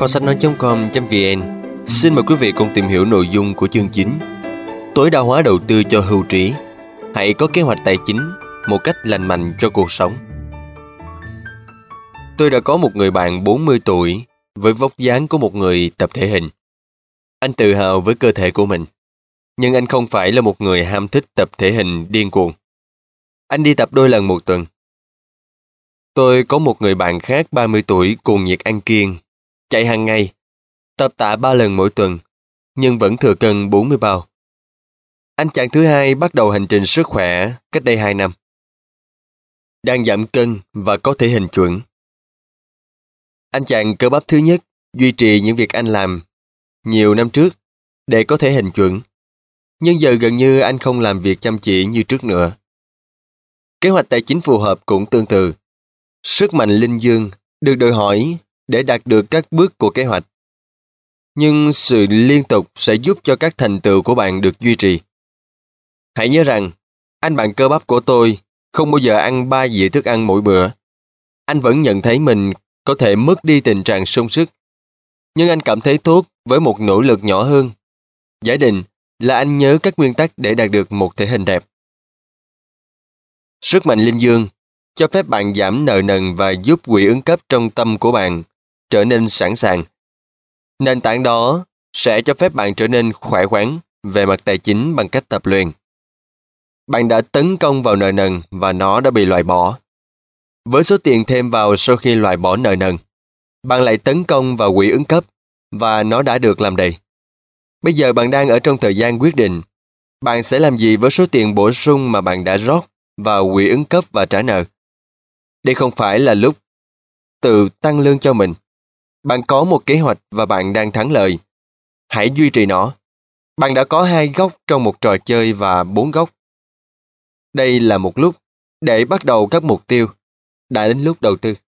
Kho sách nói.com.vn xin mời quý vị cùng tìm hiểu nội dung của chương 9. Tối đa hóa đầu tư cho hưu trí. Hãy có kế hoạch tài chính một cách lành mạnh cho cuộc sống. Tôi đã có một người bạn 40 tuổi với vóc dáng của một người tập thể hình. Anh tự hào với cơ thể của mình, nhưng anh không phải là một người ham thích tập thể hình điên cuồng. Anh đi tập đôi lần một tuần. Tôi có một người bạn khác 30 tuổi cuồng nhiệt ăn kiêng, chạy hàng ngày, tập tạ 3 lần mỗi tuần, nhưng vẫn thừa cân 40 bao. Anh chàng thứ hai bắt đầu hành trình sức khỏe cách đây 2 năm. Đang giảm cân và có thể hình chuẩn. Anh chàng cơ bắp thứ nhất duy trì những việc anh làm nhiều năm trước để có thể hình chuẩn, nhưng giờ gần như anh không làm việc chăm chỉ như trước nữa. Kế hoạch tài chính phù hợp cũng tương tự. Sức mạnh linh dương được đòi hỏi để đạt được các bước của kế hoạch. Nhưng sự liên tục sẽ giúp cho các thành tựu của bạn được duy trì. Hãy nhớ rằng, anh bạn cơ bắp của tôi không bao giờ ăn 3 dĩa thức ăn mỗi bữa. Anh vẫn nhận thấy mình có thể mất đi tình trạng sung sức. Nhưng anh cảm thấy tốt với một nỗ lực nhỏ hơn. Giả định là anh nhớ các nguyên tắc để đạt được một thể hình đẹp. Sức mạnh linh dương cho phép bạn giảm nợ nần và giúp quỹ ứng cấp trong tâm của bạn trở nên sẵn sàng. Nền tảng đó sẽ cho phép bạn trở nên khỏe khoắn về mặt tài chính bằng cách tập luyện. Bạn đã tấn công vào nợ nần và nó đã bị loại bỏ. Với số tiền thêm vào sau khi loại bỏ nợ nần, bạn lại tấn công vào quỹ ứng cấp và nó đã được làm đầy. Bây giờ bạn đang ở trong thời gian quyết định. Bạn sẽ làm gì với số tiền bổ sung mà bạn đã rót vào quỹ ứng cấp và trả nợ? Đây không phải là lúc tự tăng lương cho mình. Bạn có một kế hoạch và bạn đang thắng lợi. Hãy duy trì nó. Bạn đã có 2 góc trong một trò chơi và 4 góc. Đây là một lúc để bắt đầu các mục tiêu. Đã đến lúc đầu tư.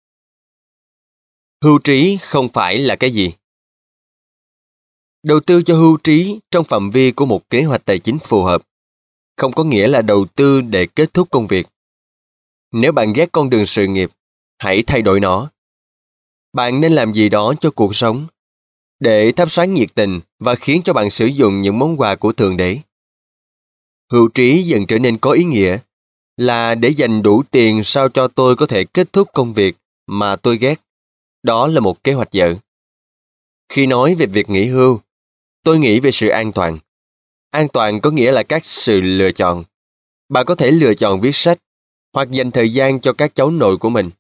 Hưu trí không phải là cái gì? Đầu tư cho hưu trí trong phạm vi của một kế hoạch tài chính phù hợp không có nghĩa là đầu tư để kết thúc công việc. Nếu bạn ghét con đường sự nghiệp, hãy thay đổi nó. Bạn nên làm gì đó cho cuộc sống, để thắp sáng nhiệt tình và khiến cho bạn sử dụng những món quà của Thượng Đế. Hưu trí dần trở nên có ý nghĩa là để dành đủ tiền sao cho tôi có thể kết thúc công việc mà tôi ghét. Đó là một kế hoạch dở. Khi nói về việc nghỉ hưu, tôi nghĩ về sự an toàn. An toàn có nghĩa là các sự lựa chọn. Bạn có thể lựa chọn viết sách hoặc dành thời gian cho các cháu nội của mình.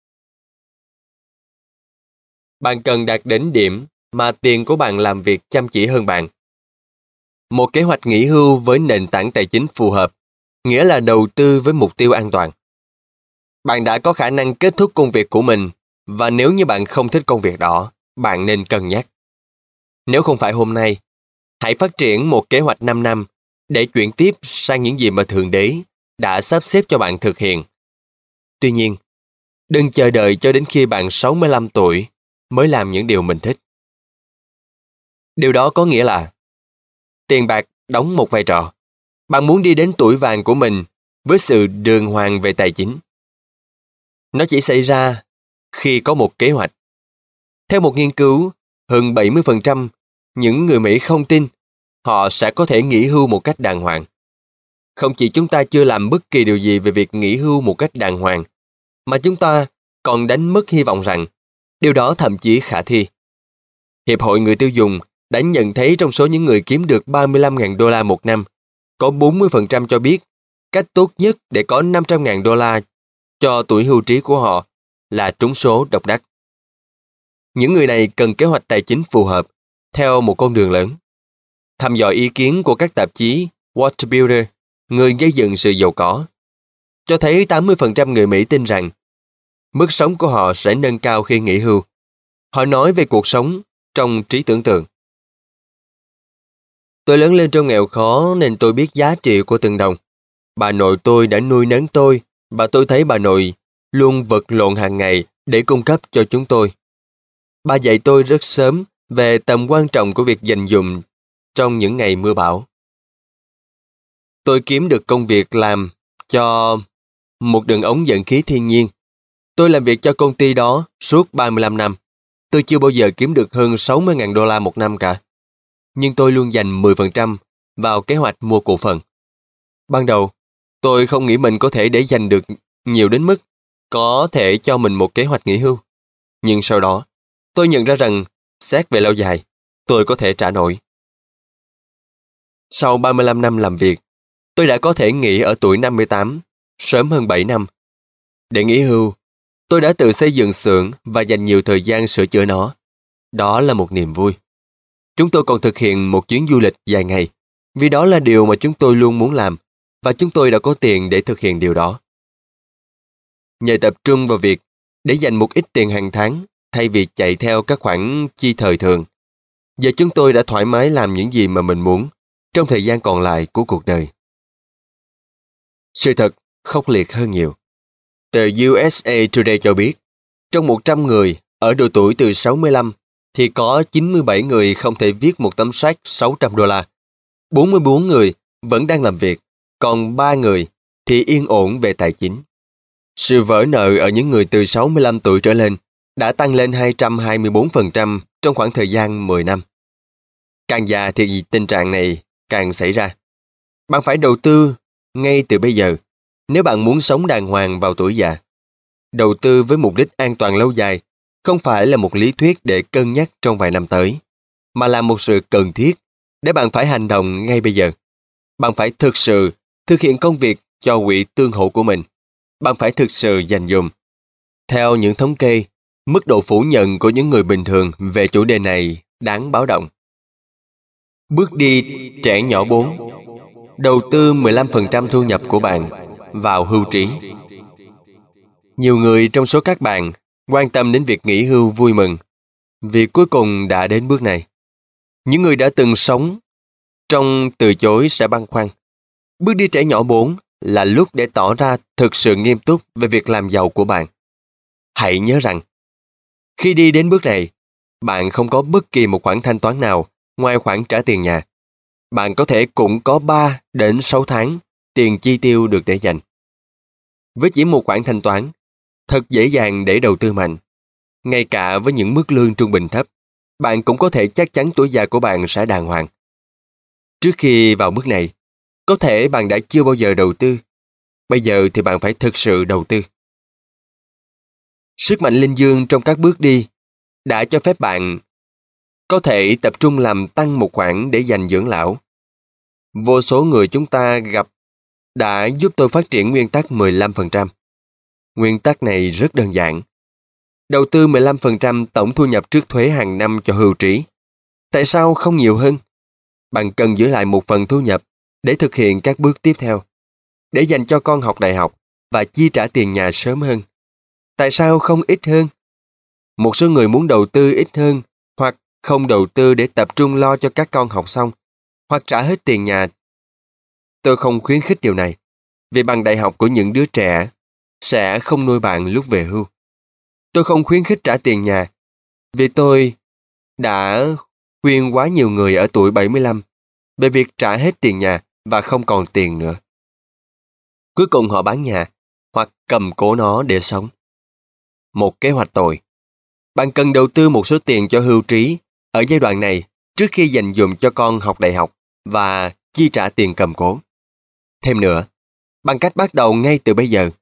Bạn cần đạt đến điểm mà tiền của bạn làm việc chăm chỉ hơn bạn. Một kế hoạch nghỉ hưu với nền tảng tài chính phù hợp nghĩa là đầu tư với mục tiêu an toàn. Bạn đã có khả năng kết thúc công việc của mình và nếu như bạn không thích công việc đó, bạn nên cân nhắc. Nếu không phải hôm nay, hãy phát triển một kế hoạch 5 năm để chuyển tiếp sang những gì mà Thượng Đế đã sắp xếp cho bạn thực hiện. Tuy nhiên, đừng chờ đợi cho đến khi bạn 65 tuổi mới làm những điều mình thích. Điều đó có nghĩa là tiền bạc đóng một vai trò. Bạn muốn đi đến tuổi vàng của mình với sự đường hoàng về tài chính. Nó chỉ xảy ra khi có một kế hoạch. Theo một nghiên cứu, hơn 70% những người Mỹ không tin họ sẽ có thể nghỉ hưu một cách đàng hoàng. Không chỉ chúng ta chưa làm bất kỳ điều gì về việc nghỉ hưu một cách đàng hoàng, mà chúng ta còn đánh mất hy vọng rằng điều đó thậm chí khả thi. Hiệp hội Người tiêu dùng đã nhận thấy trong số những người kiếm được 35.000 đô la một năm, có 40% cho biết cách tốt nhất để có 500.000 đô la cho tuổi hưu trí của họ là trúng số độc đắc. Những người này cần kế hoạch tài chính phù hợp theo một con đường lớn. Thăm dò ý kiến của các tạp chí Wealth Builder, người gây dựng sự giàu có, cho thấy 80% người Mỹ tin rằng mức sống của họ sẽ nâng cao khi nghỉ hưu. Họ nói về cuộc sống trong trí tưởng tượng. Tôi lớn lên trong nghèo khó nên tôi biết giá trị của từng đồng. Bà nội tôi đã nuôi nấng tôi và tôi thấy bà nội luôn vật lộn hàng ngày để cung cấp cho chúng tôi. Bà dạy tôi rất sớm về tầm quan trọng của việc dành dụm trong những ngày mưa bão. Tôi kiếm được công việc làm cho một đường ống dẫn khí thiên nhiên. Tôi làm việc cho công ty đó suốt 35 năm. Tôi chưa bao giờ kiếm được hơn 60.000 đô la một năm cả. Nhưng tôi luôn dành 10% vào kế hoạch mua cổ phần. Ban đầu, tôi không nghĩ mình có thể để dành được nhiều đến mức có thể cho mình một kế hoạch nghỉ hưu. Nhưng sau đó, tôi nhận ra rằng, xét về lâu dài, tôi có thể trả nổi. Sau 35 năm làm việc, tôi đã có thể nghỉ ở tuổi 58, sớm hơn 7 năm. Để nghỉ hưu, tôi đã tự xây dựng xưởng và dành nhiều thời gian sửa chữa nó. Đó là một niềm vui. Chúng tôi còn thực hiện một chuyến du lịch dài ngày, vì đó là điều mà chúng tôi luôn muốn làm, và chúng tôi đã có tiền để thực hiện điều đó. Nhờ tập trung vào việc để dành một ít tiền hàng tháng thay vì chạy theo các khoản chi thời thường, giờ chúng tôi đã thoải mái làm những gì mà mình muốn trong thời gian còn lại của cuộc đời. Sự thật khốc liệt hơn nhiều. Tờ USA Today cho biết, trong 100 người ở độ tuổi từ 65 thì có 97 người không thể viết một tấm sách 600 đô la. 44 người vẫn đang làm việc, còn 3 người thì yên ổn về tài chính. Sự vỡ nợ ở những người từ 65 tuổi trở lên đã tăng lên 224% trong khoảng thời gian 10 năm. Càng già thì tình trạng này càng xảy ra. Bạn phải đầu tư ngay từ bây giờ nếu bạn muốn sống đàng hoàng vào tuổi già. Đầu tư với mục đích an toàn lâu dài không phải là một lý thuyết để cân nhắc trong vài năm tới, mà là một sự cần thiết để bạn phải hành động ngay bây giờ. Bạn phải thực sự thực hiện công việc cho quỹ tương hỗ của mình. Bạn phải thực sự dành dụm. Theo những thống kê, mức độ phủ nhận của những người bình thường về chủ đề này đáng báo động. Bước đi trẻ nhỏ 4. Đầu tư 15% thu nhập của bạn vào hưu trí. Nhiều người trong số các bạn quan tâm đến việc nghỉ hưu vui mừng vì cuối cùng đã đến bước này. Những người đã từng sống trong từ chối sẽ băn khoăn. Bước đi trẻ nhỏ 4 là lúc để tỏ ra thực sự nghiêm túc về việc làm giàu của bạn. Hãy nhớ rằng, khi đi đến bước này, bạn không có bất kỳ một khoản thanh toán nào ngoài khoản trả tiền nhà. Bạn có thể cũng có 3 đến 6 tháng tiền chi tiêu được để dành. Với chỉ một khoản thanh toán, thật dễ dàng để đầu tư mạnh. Ngay cả với những mức lương trung bình thấp, bạn cũng có thể chắc chắn tuổi già của bạn sẽ đàng hoàng. Trước khi vào bước này, có thể bạn đã chưa bao giờ đầu tư. Bây giờ thì bạn phải thực sự đầu tư. Sức mạnh linh dương trong các bước đi đã cho phép bạn có thể tập trung làm tăng một khoản để dành dưỡng lão. Vô số người chúng ta gặp đã giúp tôi phát triển nguyên tắc 15%. Nguyên tắc này rất đơn giản. Đầu tư 15% tổng thu nhập trước thuế hàng năm cho hưu trí. Tại sao không nhiều hơn? Bạn cần giữ lại một phần thu nhập để thực hiện các bước tiếp theo, để dành cho con học đại học và chi trả tiền nhà sớm hơn. Tại sao không ít hơn? Một số người muốn đầu tư ít hơn hoặc không đầu tư để tập trung lo cho các con học xong hoặc trả hết tiền nhà. Tôi không khuyến khích điều này vì bằng đại học của những đứa trẻ sẽ không nuôi bạn lúc về hưu. Tôi không khuyến khích trả tiền nhà vì tôi đã khuyên quá nhiều người ở tuổi 75 về việc trả hết tiền nhà và không còn tiền nữa. Cuối cùng họ bán nhà hoặc cầm cố nó để sống. Một kế hoạch tồi. Bạn cần đầu tư một số tiền cho hưu trí ở giai đoạn này trước khi dành dụm cho con học đại học và chi trả tiền cầm cố. Thêm nữa, bằng cách bắt đầu ngay từ bây giờ,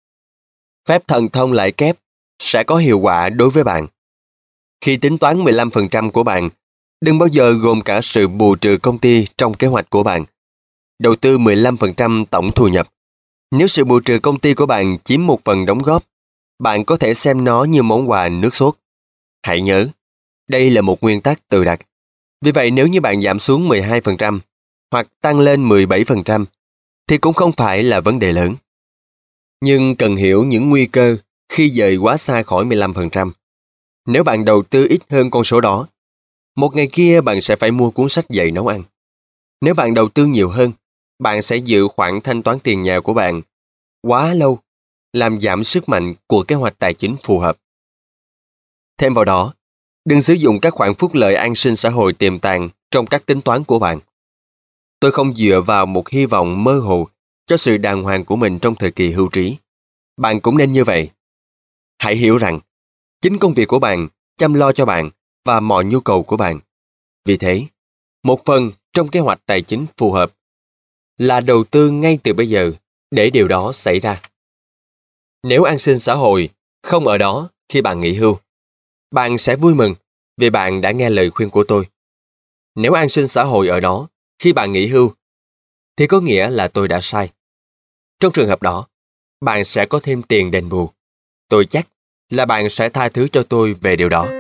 phép thần thông lãi kép sẽ có hiệu quả đối với bạn. Khi tính toán 15% của bạn, đừng bao giờ gồm cả sự bù trừ công ty trong kế hoạch của bạn. Đầu tư 15% tổng thu nhập. Nếu sự bù trừ công ty của bạn chiếm một phần đóng góp, bạn có thể xem nó như món quà nước sốt. Hãy nhớ, đây là một nguyên tắc tự đặt. Vì vậy nếu như bạn giảm xuống 12% hoặc tăng lên 17% thì cũng không phải là vấn đề lớn. Nhưng cần hiểu những nguy cơ khi dời quá xa khỏi 15%. Nếu bạn đầu tư ít hơn con số đó, một ngày kia bạn sẽ phải mua cuốn sách dạy nấu ăn. Nếu bạn đầu tư nhiều hơn, bạn sẽ giữ khoản thanh toán tiền nhà của bạn quá lâu, làm giảm sức mạnh của kế hoạch tài chính phù hợp. Thêm vào đó, đừng sử dụng các khoản phúc lợi an sinh xã hội tiềm tàng trong các tính toán của bạn. Tôi không dựa vào một hy vọng mơ hồ cho sự đàng hoàng của mình trong thời kỳ hưu trí. Bạn cũng nên như vậy. Hãy hiểu rằng, chính công việc của bạn chăm lo cho bạn và mọi nhu cầu của bạn. Vì thế, một phần trong kế hoạch tài chính phù hợp là đầu tư ngay từ bây giờ để điều đó xảy ra. Nếu an sinh xã hội không ở đó khi bạn nghỉ hưu, bạn sẽ vui mừng vì bạn đã nghe lời khuyên của tôi. Nếu an sinh xã hội ở đó khi bạn nghỉ hưu, thì có nghĩa là tôi đã sai. Trong trường hợp đó, bạn sẽ có thêm tiền đền bù. Tôi chắc là bạn sẽ tha thứ cho tôi về điều đó.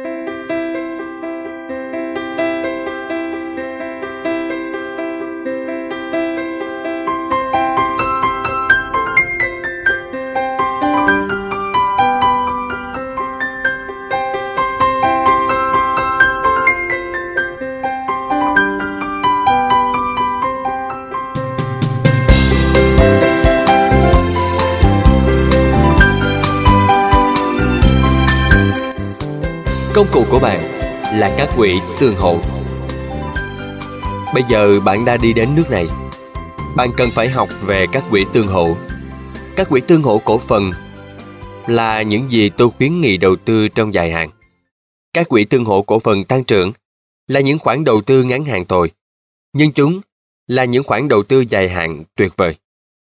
Công cụ của bạn là các quỹ tương hỗ. Bây giờ bạn đã đi đến nước này. Bạn cần phải học về các quỹ tương hỗ. Các quỹ tương hỗ cổ phần là những gì tôi khuyến nghị đầu tư trong dài hạn. Các quỹ tương hỗ cổ phần tăng trưởng là những khoản đầu tư ngắn hạn tồi, nhưng chúng là những khoản đầu tư dài hạn tuyệt vời.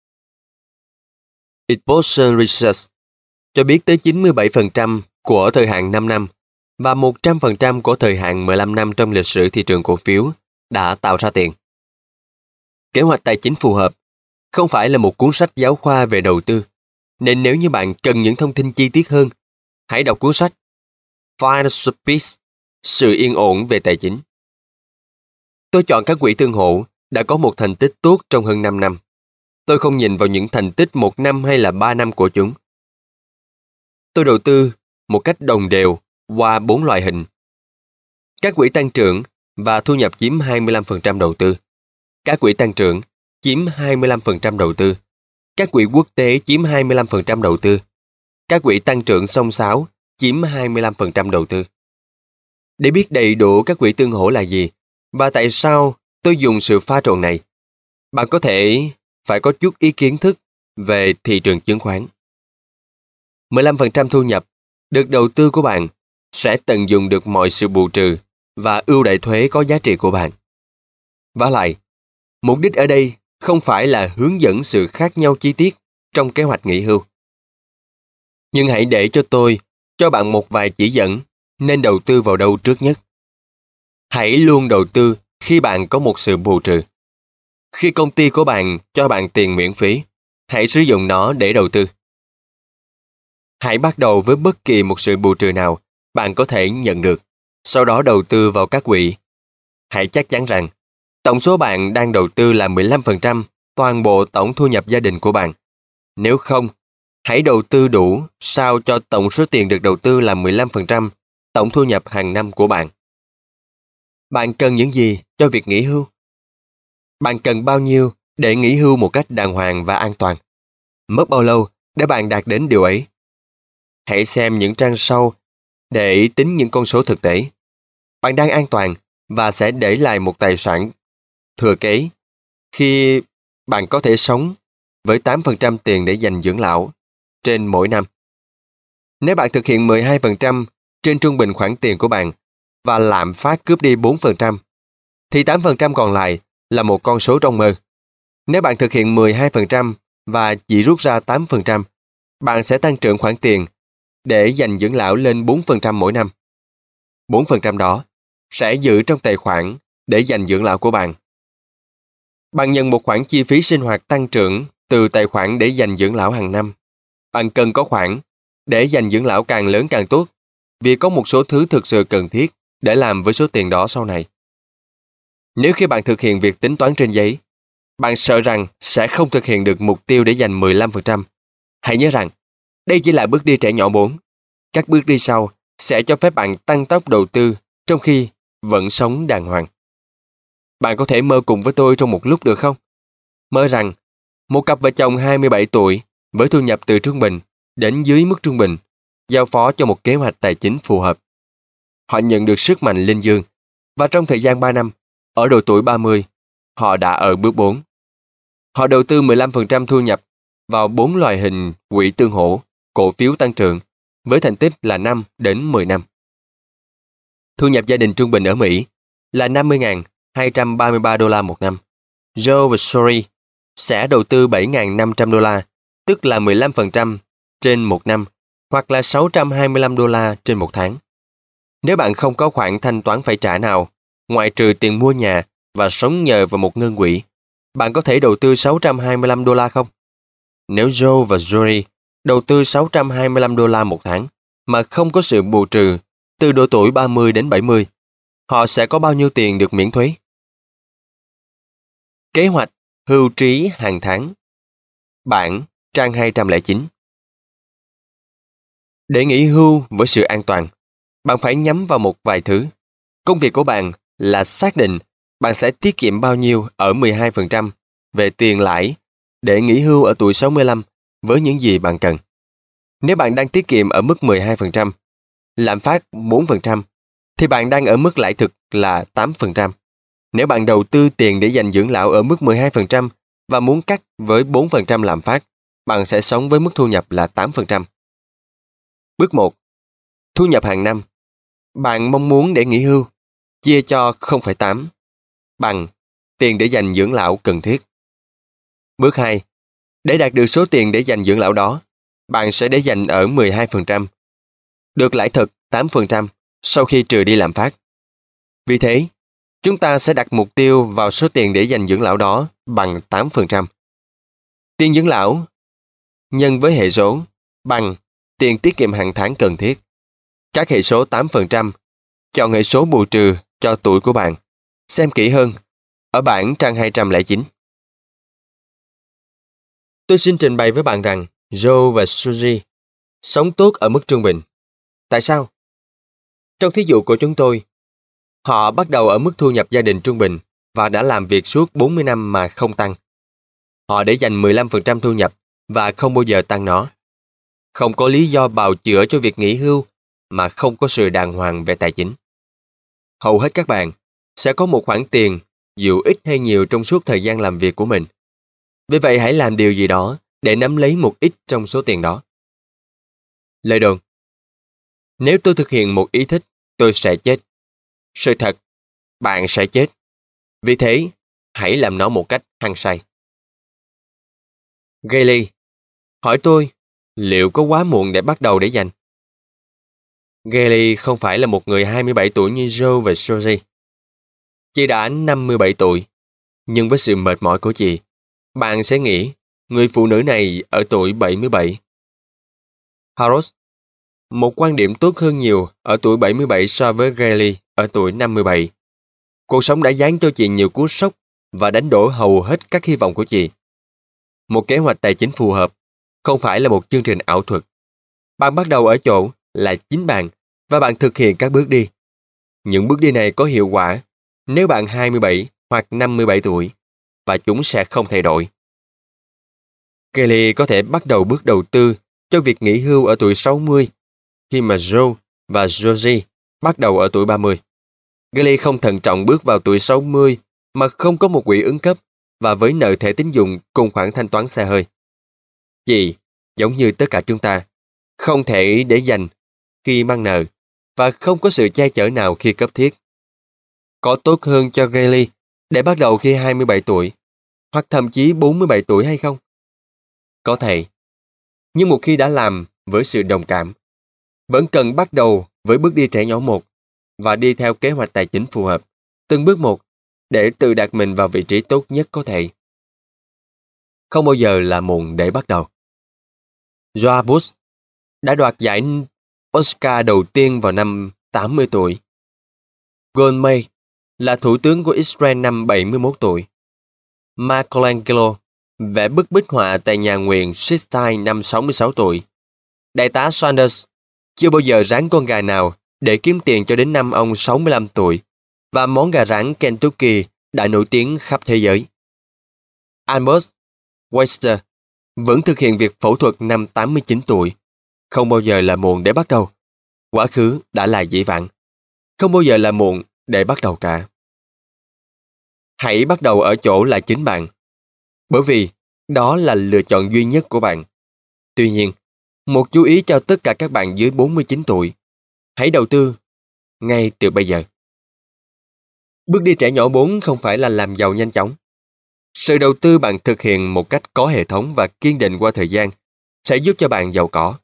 Exposure Research cho biết tới 97% của thời hạn 5 năm và 100% của thời hạn 15 năm trong lịch sử thị trường cổ phiếu đã tạo ra tiền. Kế hoạch tài chính phù hợp không phải là một cuốn sách giáo khoa về đầu tư, nên nếu như bạn cần những thông tin chi tiết hơn, hãy đọc cuốn sách Financial Peace, sự yên ổn về tài chính. Tôi chọn các quỹ tương hỗ đã có một thành tích tốt trong hơn 5 năm. Tôi không nhìn vào những thành tích 1 năm hay là 3 năm của chúng. Tôi đầu tư một cách đồng đều qua 4 loại hình. Các quỹ tăng trưởng và thu nhập chiếm 25% đầu tư. Các quỹ tăng trưởng chiếm 25% đầu tư. Các quỹ quốc tế chiếm 25% đầu tư. Các quỹ tăng trưởng xông xáo chiếm 25% đầu tư. Để biết đầy đủ các quỹ tương hỗ là gì và tại sao tôi dùng sự pha trộn này, bạn có thể phải có chút kiến thức về thị trường chứng khoán. 15% thu nhập được đầu tư của bạn sẽ tận dụng được mọi sự bù trừ và ưu đãi thuế có giá trị của bạn. Vả lại, mục đích ở đây không phải là hướng dẫn sự khác nhau chi tiết trong kế hoạch nghỉ hưu. Nhưng hãy để cho tôi cho bạn một vài chỉ dẫn nên đầu tư vào đâu trước nhất. Hãy luôn đầu tư khi bạn có một sự bù trừ. Khi công ty của bạn cho bạn tiền miễn phí, hãy sử dụng nó để đầu tư. Hãy bắt đầu với bất kỳ một sự bù trừ nào bạn có thể nhận được, sau đó đầu tư vào các quỹ. Hãy chắc chắn rằng tổng số bạn đang đầu tư là 15% toàn bộ tổng thu nhập gia đình của bạn. Nếu không, hãy đầu tư đủ sao cho tổng số tiền được đầu tư là 15% tổng thu nhập hàng năm của bạn. Bạn cần những gì cho việc nghỉ hưu? Bạn cần bao nhiêu để nghỉ hưu một cách đàng hoàng và an toàn? Mất bao lâu để bạn đạt đến điều ấy? Hãy xem những trang sau để tính những con số thực tế. Bạn đang an toàn và sẽ để lại một tài sản thừa kế khi bạn có thể sống với 8% tiền để dành dưỡng lão trên mỗi năm. Nếu bạn thực hiện 12% trên trung bình khoản tiền của bạn và lạm phát cướp đi 4%, thì 8% còn lại là một con số trong mơ. Nếu bạn thực hiện 12% và chỉ rút ra 8%, bạn sẽ tăng trưởng khoản tiền để dành dưỡng lão lên 4% mỗi năm. 4% đó sẽ giữ trong tài khoản để dành dưỡng lão của bạn. Bạn nhận một khoản chi phí sinh hoạt tăng trưởng từ tài khoản để dành dưỡng lão hàng năm. Bạn cần có khoản để dành dưỡng lão càng lớn càng tốt, vì có một số thứ thực sự cần thiết để làm với số tiền đó sau này. Nếu khi bạn thực hiện việc tính toán trên giấy, bạn sợ rằng sẽ không thực hiện được mục tiêu để dành 15%, hãy nhớ rằng đây chỉ là bước đi trẻ nhỏ 4. Các bước đi sau sẽ cho phép bạn tăng tốc đầu tư trong khi vẫn sống đàng hoàng. Bạn có thể mơ cùng với tôi trong một lúc được không? Mơ rằng một cặp vợ chồng 27 tuổi với thu nhập từ trung bình đến dưới mức trung bình giao phó cho một kế hoạch tài chính phù hợp. Họ nhận được sức mạnh linh dương và trong thời gian 3 năm, ở độ tuổi 30, họ đã ở bước 4. Họ đầu tư 15% thu nhập vào 4 loại hình quỹ tương hỗ, cổ phiếu tăng trưởng với thành tích là 5 đến 10 năm. Thu nhập gia đình trung bình ở Mỹ là 50.233 đô la một năm. Joe và Sori sẽ đầu tư 7.500 đô la, tức là 15% trên một năm, hoặc là 625 đô la trên một tháng. Nếu bạn không có khoản thanh toán phải trả nào, ngoại trừ tiền mua nhà và sống nhờ vào một ngân quỹ, bạn có thể đầu tư 625 đô la không? Nếu Joe và Jory đầu tư 625 đô la một tháng mà không có sự bù trừ từ độ tuổi 30 đến 70, họ sẽ có bao nhiêu tiền được miễn thuế? Kế hoạch hưu trí hàng tháng. Bảng trang 209. Để nghỉ hưu với sự an toàn, bạn phải nhắm vào một vài thứ. Công việc của bạn là xác định bạn sẽ tiết kiệm bao nhiêu ở 12% về tiền lãi để nghỉ hưu ở tuổi 65 với những gì bạn cần. Nếu bạn đang tiết kiệm ở mức 12%, lạm phát 4%, thì bạn đang ở mức lãi thực là 8%. Nếu bạn đầu tư tiền để dành dưỡng lão ở mức 12% và muốn cắt với 4% lạm phát, bạn sẽ sống với mức thu nhập là 8%. Bước 1. Thu nhập hàng năm. Bạn mong muốn để nghỉ hưu, chia cho 0,8 bằng tiền để dành dưỡng lão cần thiết. Bước 2. Để đạt được số tiền để dành dưỡng lão đó, bạn sẽ để dành ở 12%, được lãi thực 8% sau khi trừ đi lạm phát. Vì thế, chúng ta sẽ đặt mục tiêu vào số tiền để dành dưỡng lão đó bằng 8%. Tiền dưỡng lão nhân với hệ số bằng tiền tiết kiệm hàng tháng cần thiết. Các hệ số 8%, chọn hệ số bù trừ cho tuổi của bạn. Xem kỹ hơn ở bảng trang 209. Tôi xin trình bày với bạn rằng Joe và Suzy sống tốt ở mức trung bình. Tại sao? Trong thí dụ của chúng tôi, họ bắt đầu ở mức thu nhập gia đình trung bình và đã làm việc suốt 40 năm mà không tăng. Họ để dành 15% thu nhập và không bao giờ tăng nó. Không có lý do bào chữa cho việc nghỉ hưu mà không có sự đàng hoàng về tài chính. Hầu hết các bạn sẽ có một khoản tiền dù ít hay nhiều trong suốt thời gian làm việc của mình. Vì vậy hãy làm điều gì đó để nắm lấy một ít trong số tiền đó. Lời đồn: nếu tôi thực hiện một ý thích, tôi sẽ chết. Sự thật, bạn sẽ chết. Vì thế, hãy làm nó một cách hăng say. Gailey hỏi tôi, liệu có quá muộn để bắt đầu để dành? Gailey không phải là một người 27 tuổi như Joe và Suzy. Chị đã 57 tuổi, nhưng với sự mệt mỏi của chị, bạn sẽ nghĩ người phụ nữ này ở tuổi 77. Harold: một quan điểm tốt hơn nhiều ở tuổi 77 so với Gailey ở tuổi 57. Cuộc sống đã giáng cho chị nhiều cú sốc và đánh đổ hầu hết các hy vọng của chị. Một kế hoạch tài chính phù hợp không phải là một chương trình ảo thuật. Bạn bắt đầu ở chỗ là chính bạn và bạn thực hiện các bước đi. Những bước đi này có hiệu quả nếu bạn 27 hoặc 57 tuổi và chúng sẽ không thay đổi. Kelly có thể bắt đầu bước đầu tư cho việc nghỉ hưu ở tuổi 60 khi mà Joe và Josie bắt đầu ở tuổi 30. Kelly không thận trọng bước vào tuổi 60 mà không có một quỹ ứng cấp và với nợ thẻ tín dụng cùng khoản thanh toán xe hơi. Chị, giống như tất cả chúng ta, không thể để dành khi mang nợ và không có sự che chở nào khi cấp thiết. Có tốt hơn cho Kelly để bắt đầu khi 27 tuổi hoặc thậm chí 47 tuổi hay không? Có thể. Nhưng một khi đã làm với sự đồng cảm, vẫn cần bắt đầu với bước đi trẻ nhỏ một và đi theo kế hoạch tài chính phù hợp, từng bước một, để tự đặt mình vào vị trí tốt nhất có thể. Không bao giờ là muộn để bắt đầu. George Bush đã đoạt giải Oscar đầu tiên vào năm 80 tuổi. Golda Meir là thủ tướng của Israel năm 71 tuổi. Michelangelo vẽ bức bích họa tại nhà nguyện Sistine năm 66 tuổi. Đại tá Sanders chưa bao giờ rán con gà nào để kiếm tiền cho đến năm ông 65 tuổi, và món gà rán Kentucky đã nổi tiếng khắp thế giới. Albert Weister vẫn thực hiện việc phẫu thuật năm 89 tuổi. Không bao giờ là muộn để bắt đầu. Quá khứ đã là dĩ vãng. Không bao giờ là muộn để bắt đầu cả. Hãy bắt đầu ở chỗ là chính bạn, bởi vì đó là lựa chọn duy nhất của bạn. Tuy nhiên, một chú ý cho tất cả các bạn dưới 49 tuổi. Hãy đầu tư ngay từ bây giờ. Bước đi trẻ nhỏ 4 không phải là làm giàu nhanh chóng. Sự đầu tư bạn thực hiện một cách có hệ thống và kiên định qua thời gian sẽ giúp cho bạn giàu có.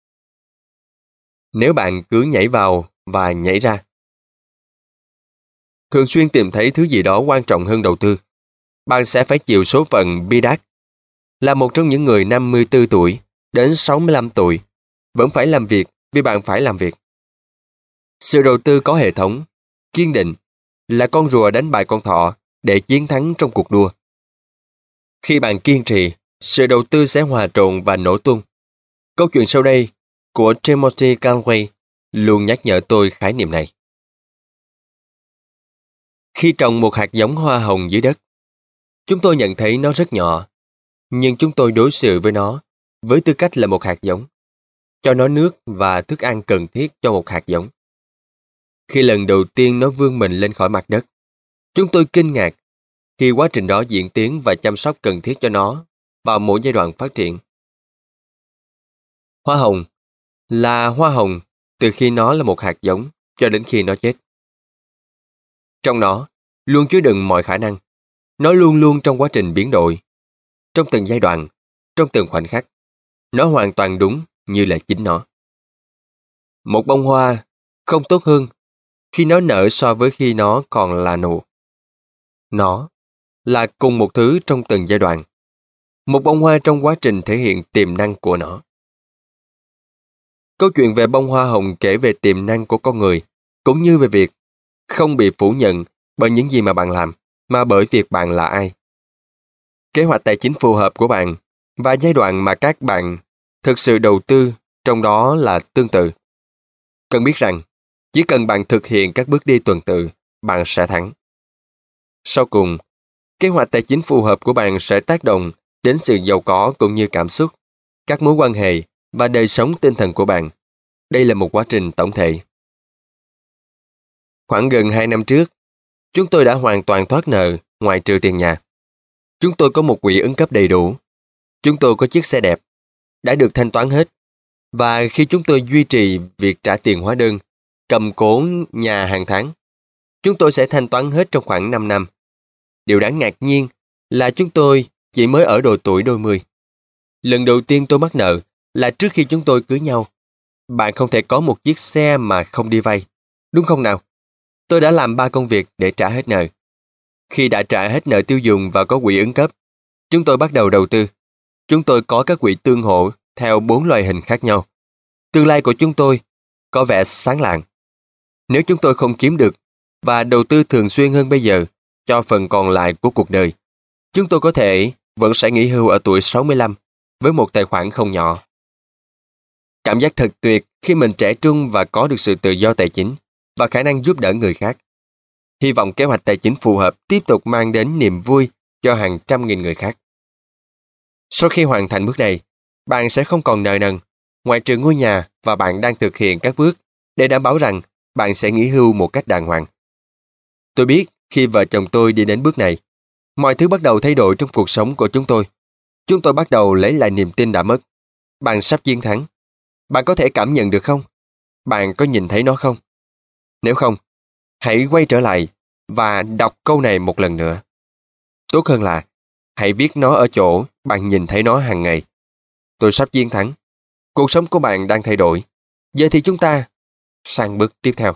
Nếu bạn cứ nhảy vào và nhảy ra, thường xuyên tìm thấy thứ gì đó quan trọng hơn đầu tư, bạn sẽ phải chịu số phận bi đát. Là một trong những người 54 tuổi đến 65 tuổi, vẫn phải làm việc vì bạn phải làm việc. Sự đầu tư có hệ thống, kiên định là con rùa đánh bại con thỏ để chiến thắng trong cuộc đua. Khi bạn kiên trì, sự đầu tư sẽ hòa trộn và nổ tung. Câu chuyện sau đây của Timothy Galway luôn nhắc nhở tôi khái niệm này. Khi trồng một hạt giống hoa hồng dưới đất, chúng tôi nhận thấy nó rất nhỏ, nhưng chúng tôi đối xử với nó với tư cách là một hạt giống, cho nó nước và thức ăn cần thiết cho một hạt giống. Khi lần đầu tiên nó vươn mình lên khỏi mặt đất, chúng tôi kinh ngạc khi quá trình đó diễn tiến và chăm sóc cần thiết cho nó vào mỗi giai đoạn phát triển. Hoa hồng là hoa hồng từ khi nó là một hạt giống cho đến khi nó chết. Trong nó luôn chứa đựng mọi khả năng. Nó luôn luôn trong quá trình biến đổi. Trong từng giai đoạn, trong từng khoảnh khắc, nó hoàn toàn đúng như là chính nó. Một bông hoa không tốt hơn khi nó nở so với khi nó còn là nụ. Nó là cùng một thứ trong từng giai đoạn. Một bông hoa trong quá trình thể hiện tiềm năng của nó. Câu chuyện về bông hoa hồng kể về tiềm năng của con người, cũng như về việc không bị phủ nhận bởi những gì mà bạn làm, mà bởi việc bạn là ai. Kế hoạch tài chính phù hợp của bạn và giai đoạn mà các bạn thực sự đầu tư trong đó là tương tự. Cần biết rằng, chỉ cần bạn thực hiện các bước đi tuần tự, bạn sẽ thắng. Sau cùng, kế hoạch tài chính phù hợp của bạn sẽ tác động đến sự giàu có cũng như cảm xúc, các mối quan hệ và đời sống tinh thần của bạn. Đây là một quá trình tổng thể. Khoảng gần 2 năm trước, chúng tôi đã hoàn toàn thoát nợ ngoại trừ tiền nhà. Chúng tôi có một quỹ ứng cấp đầy đủ. Chúng tôi có chiếc xe đẹp, đã được thanh toán hết. Và khi chúng tôi duy trì việc trả tiền hóa đơn, cầm cố nhà hàng tháng, chúng tôi sẽ thanh toán hết trong khoảng 5 năm. Điều đáng ngạc nhiên là chúng tôi chỉ mới ở độ tuổi đôi mươi. Lần đầu tiên tôi mắc nợ là trước khi chúng tôi cưới nhau. Bạn không thể có một chiếc xe mà không đi vay, đúng không nào? Tôi đã làm 3 công việc để trả hết nợ. Khi đã trả hết nợ tiêu dùng và có quỹ ứng cấp, chúng tôi bắt đầu đầu tư. Chúng tôi có các quỹ tương hỗ theo 4 loại hình khác nhau. Tương lai của chúng tôi có vẻ sáng lạng. Nếu chúng tôi không kiếm được và đầu tư thường xuyên hơn bây giờ cho phần còn lại của cuộc đời, chúng tôi có thể vẫn sẽ nghỉ hưu ở tuổi 65 với một tài khoản không nhỏ. Cảm giác thật tuyệt khi mình trẻ trung và có được sự tự do tài chính và khả năng giúp đỡ người khác. Hy vọng kế hoạch tài chính phù hợp tiếp tục mang đến niềm vui cho hàng trăm nghìn người khác. Sau khi hoàn thành bước này, bạn sẽ không còn nợ nần, ngoại trừ ngôi nhà, và bạn đang thực hiện các bước để đảm bảo rằng bạn sẽ nghỉ hưu một cách đàng hoàng. Tôi biết khi vợ chồng tôi đi đến bước này, mọi thứ bắt đầu thay đổi trong cuộc sống của chúng tôi. Chúng tôi bắt đầu lấy lại niềm tin đã mất. Bạn sắp chiến thắng. Bạn có thể cảm nhận được không? Bạn có nhìn thấy nó không? Nếu không, hãy quay trở lại và đọc câu này một lần nữa. Tốt hơn là hãy viết nó ở chỗ bạn nhìn thấy nó hàng ngày. Tôi sắp chiến thắng. Cuộc sống của bạn đang thay đổi. Giờ thì chúng ta sang bước tiếp theo.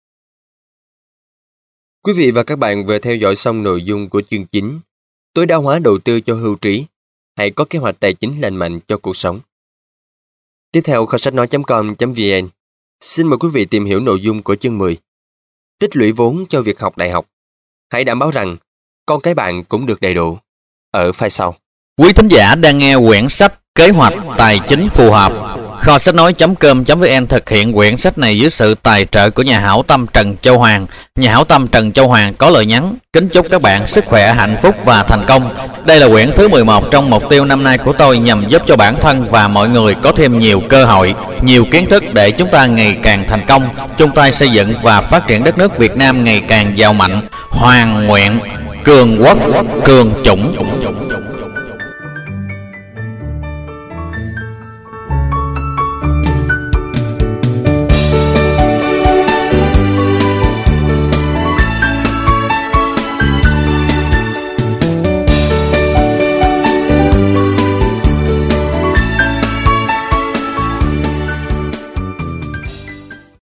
Quý vị và các bạn vừa theo dõi xong nội dung của chương 9, tối đa hóa đầu tư cho hưu trí. Hãy có kế hoạch tài chính lành mạnh cho cuộc sống. Tiếp theo, kho sách nói.com.vn xin mời quý vị tìm hiểu nội dung của chương 10. Tích lũy vốn cho việc học đại học. Hãy đảm bảo rằng con cái bạn cũng được đầy đủ. Ở file sau. Quý thính giả đang nghe quyển sách Kế hoạch tài chính phù hợp. Kho sách nói.com.vn thực hiện quyển sách này dưới sự tài trợ của nhà hảo tâm Trần Châu Hoàng. Nhà hảo tâm Trần Châu Hoàng có lời nhắn: kính chúc các bạn sức khỏe, hạnh phúc và thành công. Đây là quyển thứ 11 trong mục tiêu năm nay của tôi, nhằm giúp cho bản thân và mọi người có thêm nhiều cơ hội, nhiều kiến thức để chúng ta ngày càng thành công, chung tay xây dựng và phát triển đất nước Việt Nam ngày càng giàu mạnh, hoàn nguyện, cường quốc, cường chủng.